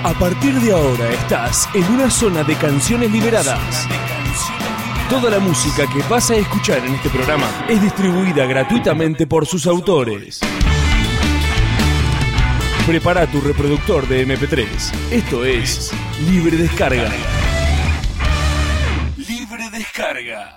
A partir de ahora estás en una zona de canciones liberadas. Toda la música que vas a escuchar en este programa es distribuida gratuitamente por sus autores. Prepara tu reproductor de MP3. Esto es Libre Descarga. Libre Descarga.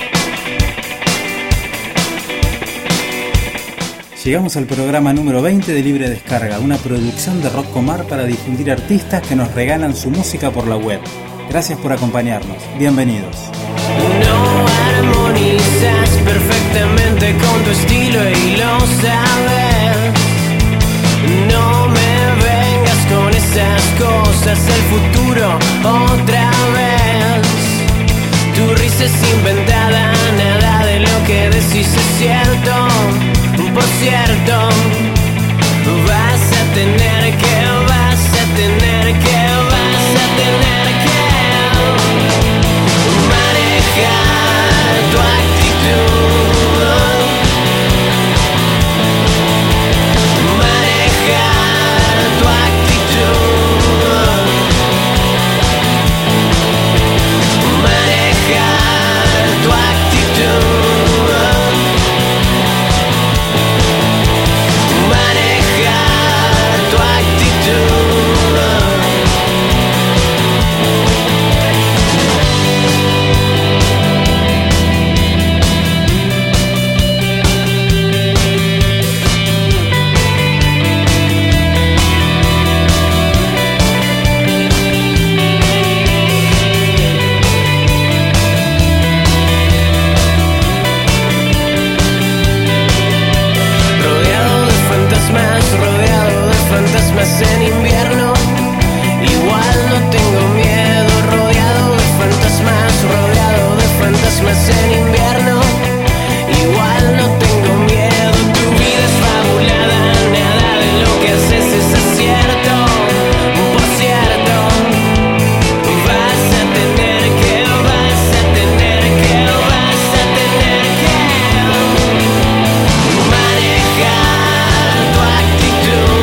Llegamos al programa número 20 de Libre Descarga, una producción de Rockcomar para difundir artistas que nos regalan su música por la web. Gracias por acompañarnos. Bienvenidos. No armonizas perfectamente con tu estilo y lo sabes. No me vengas con esas cosas, el futuro otra vez. Tu risa es inventada, nada de lo que decís es cierto. Por cierto, vas a tener que manejar tu actitud, manejar tu actitud, manejar tu actitud. En invierno, igual no tengo miedo, rodeado de fantasmas en invierno, igual no tengo miedo, tu vida es fabulada, nada de lo que haces es acierto, por cierto, vas a tener que manejar tu actitud.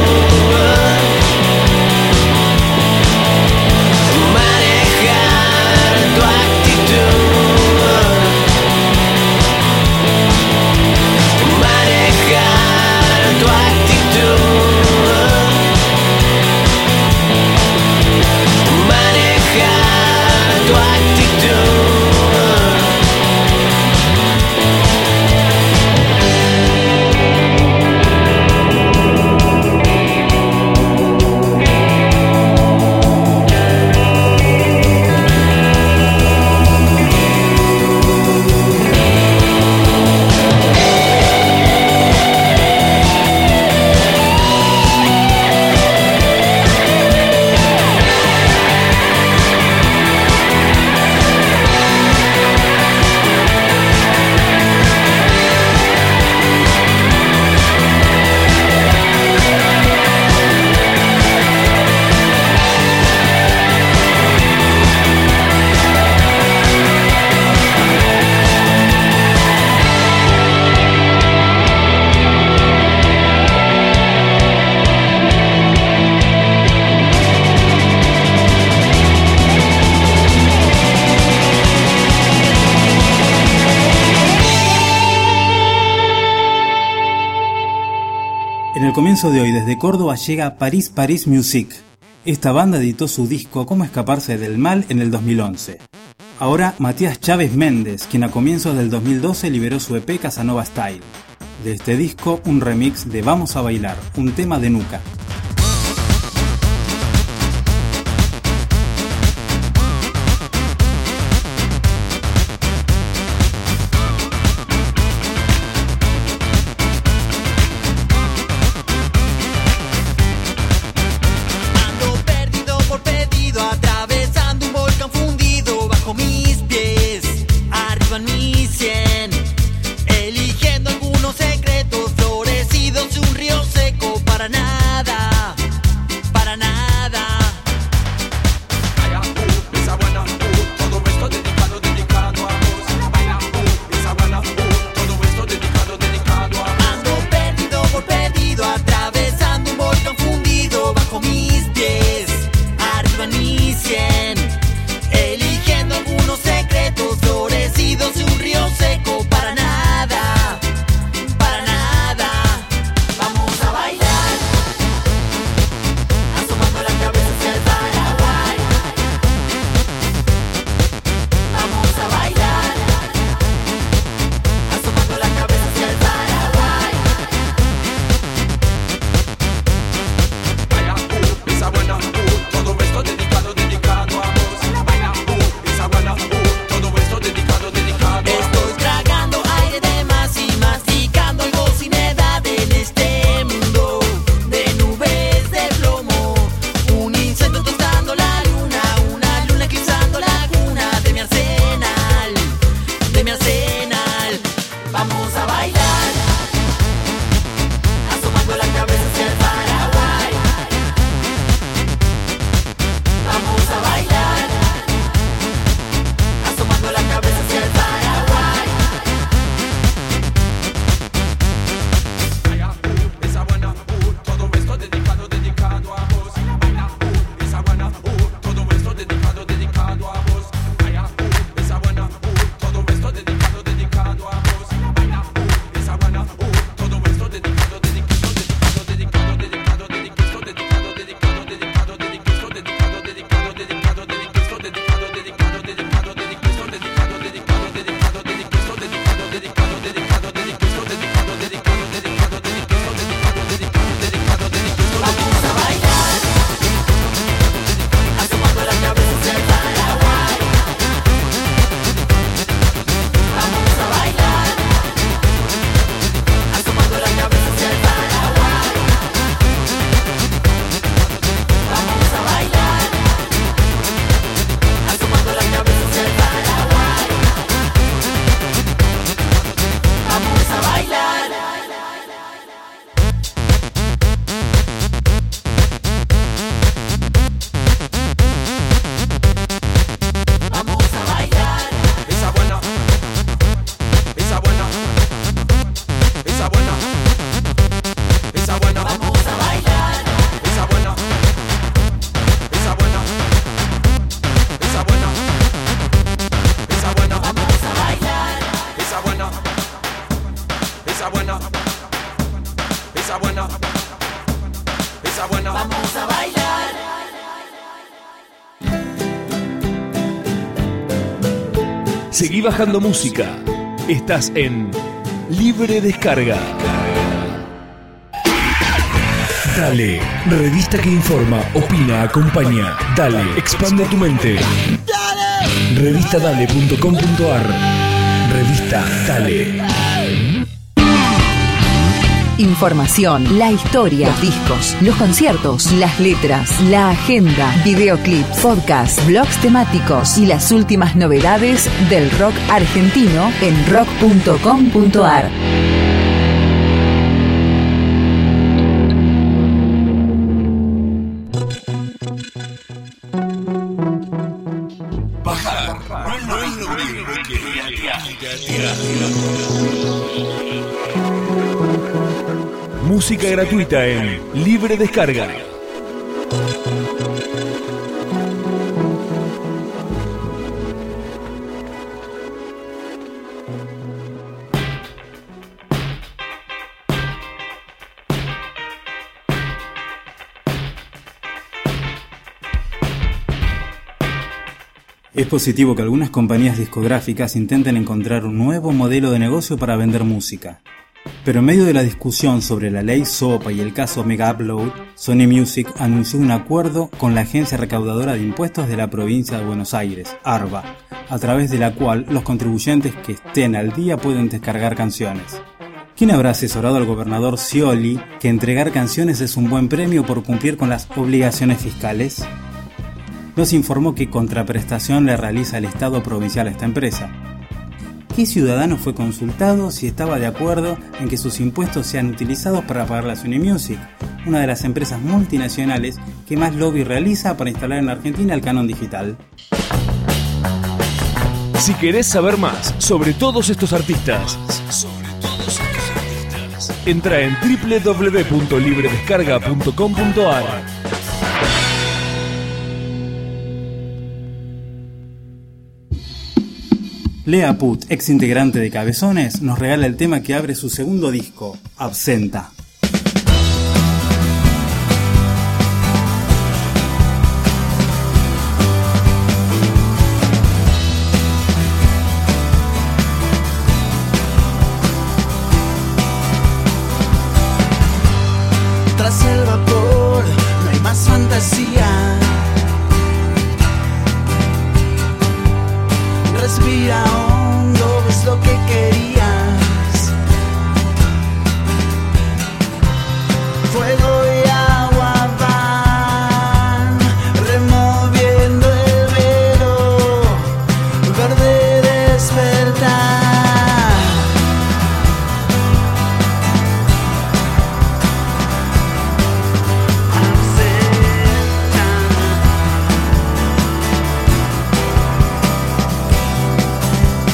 En el comienzo de hoy, desde Córdoba, llega Paris Music. Esta banda editó su disco Cómo escaparse del mal en el 2011. Ahora Matías Chávez Méndez, quien a comienzos del 2012 liberó su EP Casanova Style. De este disco, un remix de Vamos a Bailar, un tema de Nuca. Eligiendo algunos secretos florecidos de un río seco para nada. cosa buena. Vamos a bailar. Seguí bajando música. Estás en Libre Descarga. Dale, revista que informa, opina, acompaña. Dale, expande tu mente. Dale. Revistadale.com.ar. Revista Dale. Información, la historia, los discos, los conciertos, las letras, la agenda, videoclips, podcasts, blogs temáticos y las últimas novedades del rock argentino en rock.com.ar. Música gratuita en Libre Descarga. Es positivo que algunas compañías discográficas intenten encontrar un nuevo modelo de negocio para vender música. Pero en medio de la discusión sobre la ley SOPA y el caso Mega Upload, Sony Music anunció un acuerdo con la Agencia Recaudadora de Impuestos de la Provincia de Buenos Aires, ARBA, a través de la cual los contribuyentes que estén al día pueden descargar canciones. ¿Quién habrá asesorado al gobernador Scioli que entregar canciones es un buen premio por cumplir con las obligaciones fiscales? Nos informó qué contraprestación le realiza el Estado provincial a esta empresa. ¿Qué ciudadano fue consultado si estaba de acuerdo en que sus impuestos sean utilizados para pagar la Sony Music, una de las empresas multinacionales que más lobby realiza para instalar en Argentina el canon digital? Si querés saber más sobre todos estos artistas, entra en www.libredescarga.com.ar. Lea Put, ex integrante de Cabezones, nos regala el tema que abre su segundo disco, Absenta. Tras el vapor no hay más fantasía. Respira hondo, ves lo que querías. Fuego y agua van removiendo el velo, verde despertar. Absenta.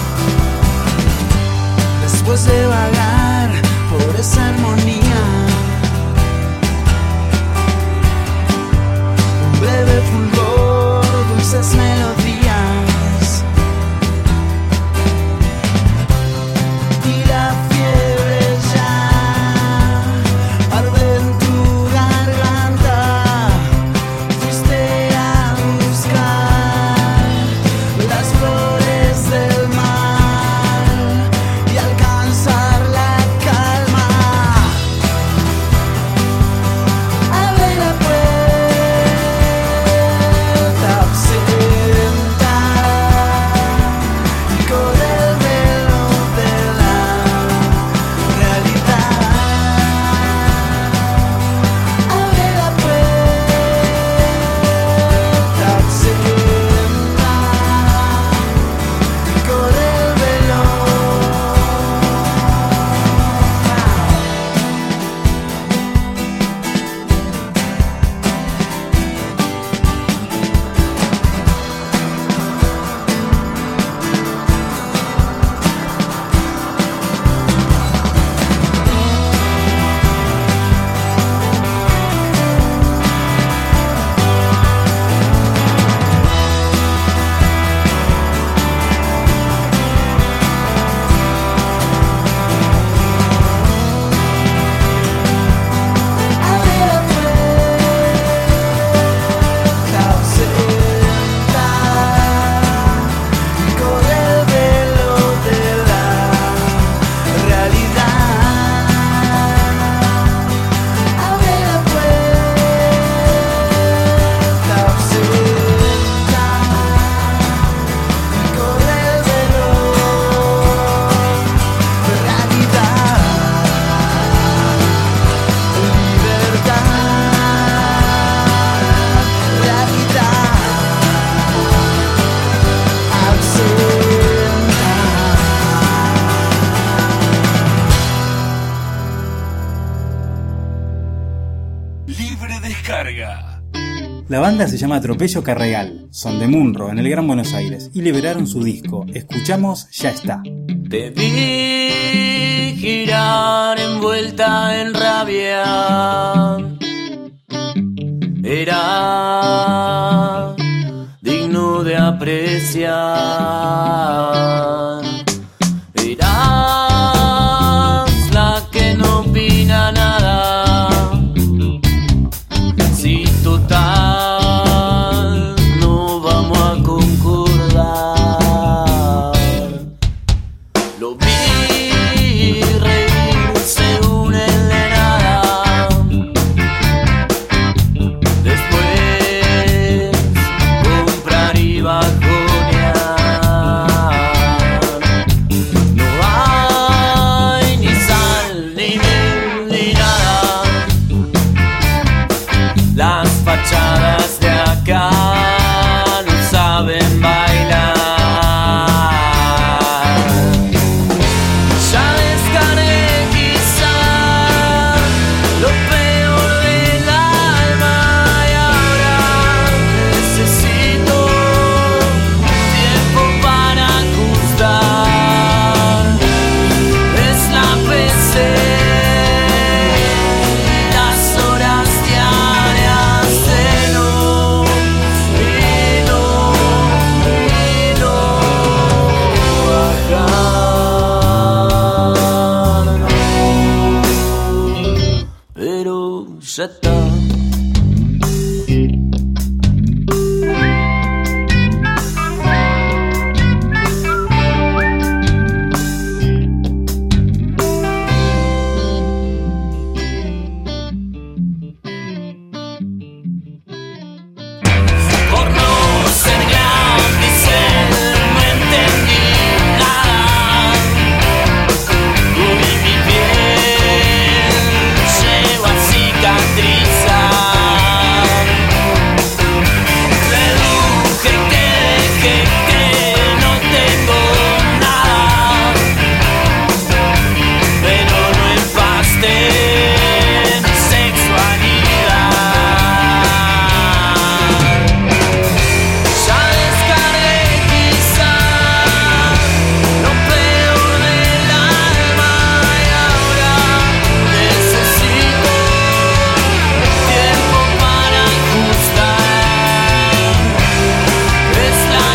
Libre descarga. La banda se llama Atropello Carregal, son de Munro, en el Gran Buenos Aires, y liberaron su disco. Escuchamos Ya está. Te vi girar envuelta en rabia. Era digno de apreciar. Eras la que no opina nada. Si total no vamos a concordar. Lo vi reírse un el de nada. Después comprar y bajonear. No hay ni sal, ni mil, ni nada. Las fachadas de acá no saben bailar. Ya descargué quizá lo peor del alma y ahora necesito tiempo para ajustar. Es la PC y las horas diarias de no bajar. Pero ya está. Por no ser grande no entendí nada. Hoy mi piel lleva a cicatrizar. Deduje que no tengo nada, pero no empaste mi sexualidad. Ya descargué quizá lo peor del alma y ahora necesito tiempo para ajustar. Es la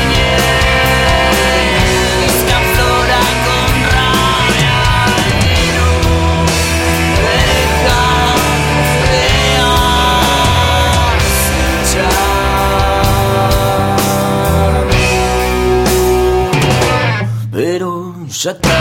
niñez que aflora con rabia y no deja de acechar. Pero ya está.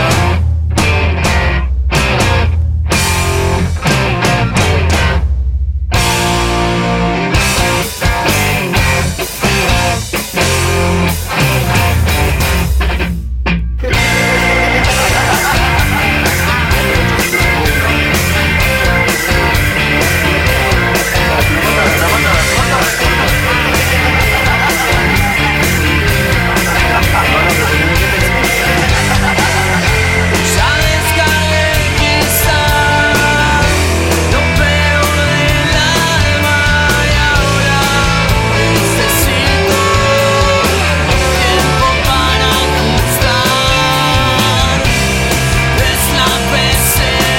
Ya descargué quizá lo peor del alma y ahora necesito tiempo para ajustar. Es la PC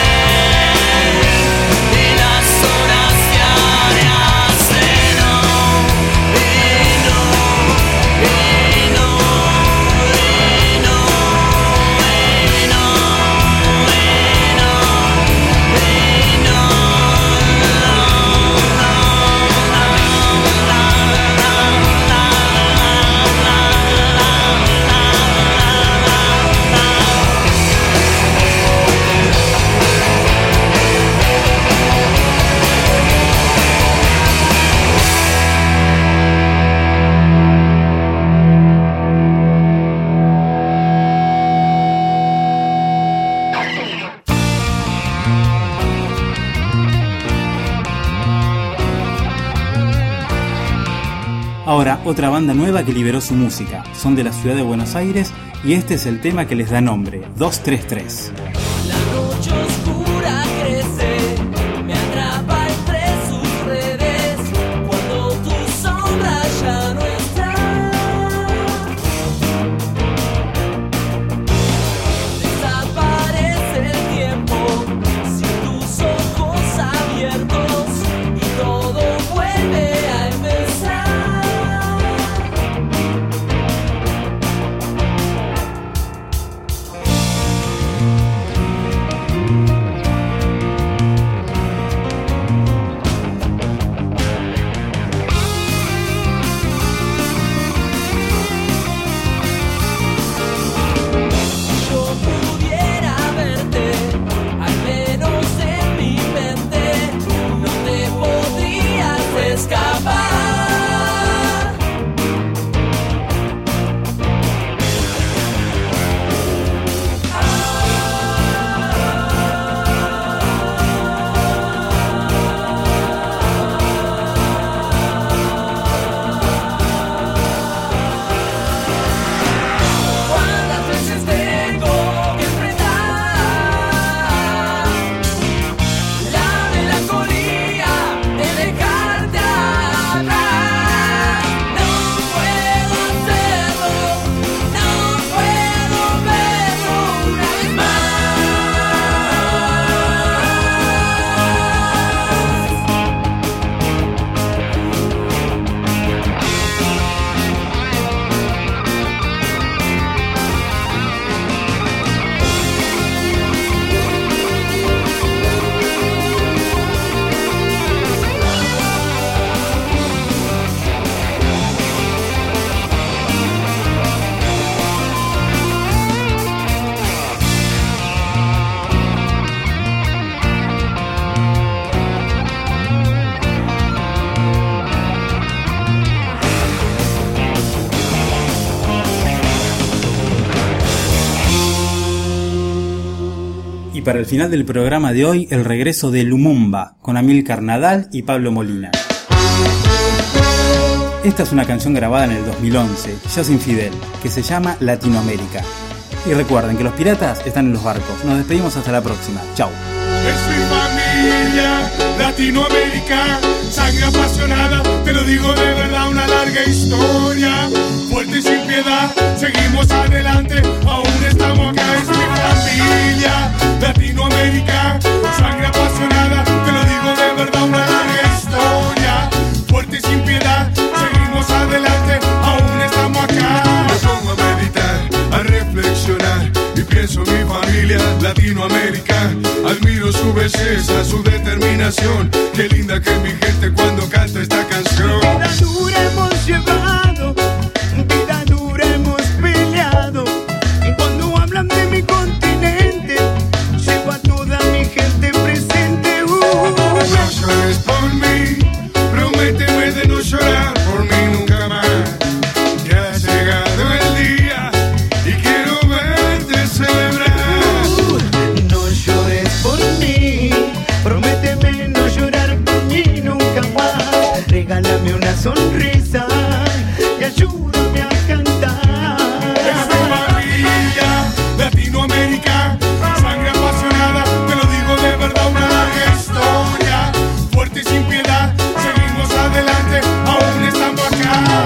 y las horas diarias de no. Ahora, otra banda nueva que liberó su música. Son de la ciudad de Buenos Aires y este es el tema que les da nombre, 233. La noche oscura crece, me atrapa el presente. Y para el final del programa de hoy, el regreso de Lumumba, con Amílcar Nadal y Pablo Molina. Esta es una canción grabada en el 2011, ya sin Fidel, que se llama Latinoamérica. Y recuerden que los piratas están en los barcos. Nos despedimos hasta la próxima. Chau. Es mi familia, Latinoamérica, sangre apasionada, te lo digo de verdad, una larga historia, fuerte y sin piedad, seguimos adelante, aún estamos acá. Es mi familia, Latinoamérica, sangre apasionada, te lo digo de verdad, una larga historia, fuerte y sin piedad, seguimos adelante, aún estamos acá. Me pongo a meditar, a reflexionar y pienso en mi familia, Latinoamérica. Admiro su belleza, su determinación. Qué linda que es mi gente cuando canta esta canción. Vida dura hemos llevado, vida dura hemos peleado. Y cuando hablan de mi continente, llevo a toda mi gente presente. No llores por mí, prométeme de no llorar por mí nunca más. Que ha llegado el día y quiero verte celebrar. No llores por mí, prométeme no llorar por mí nunca más. Regálame una sonrisa y ayúdame a cantar. Es mi familia, Latinoamérica, sangre apasionada, te lo digo de verdad, una larga historia, fuerte y sin piedad, seguimos adelante, aún estamos acá.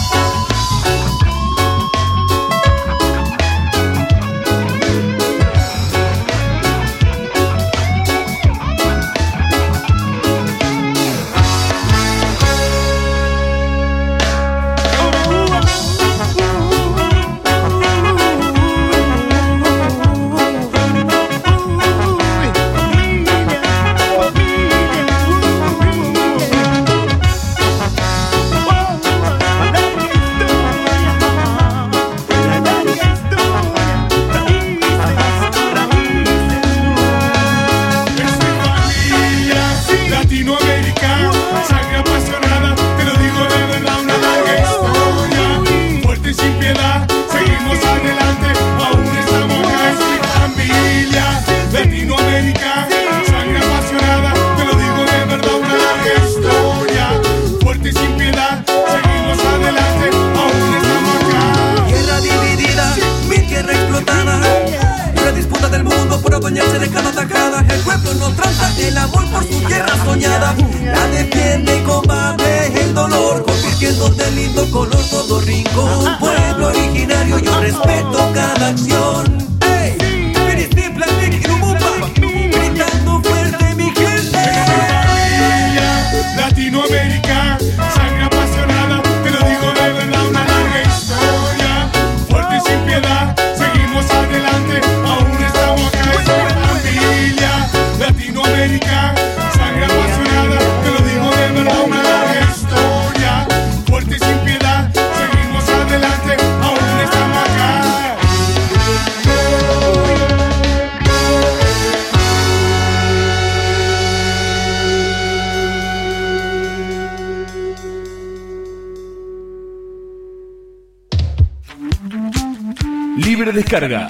Libre descarga.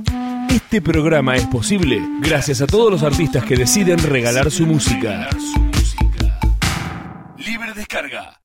Este programa es posible gracias a todos los artistas que deciden regalar su música. Libre descarga.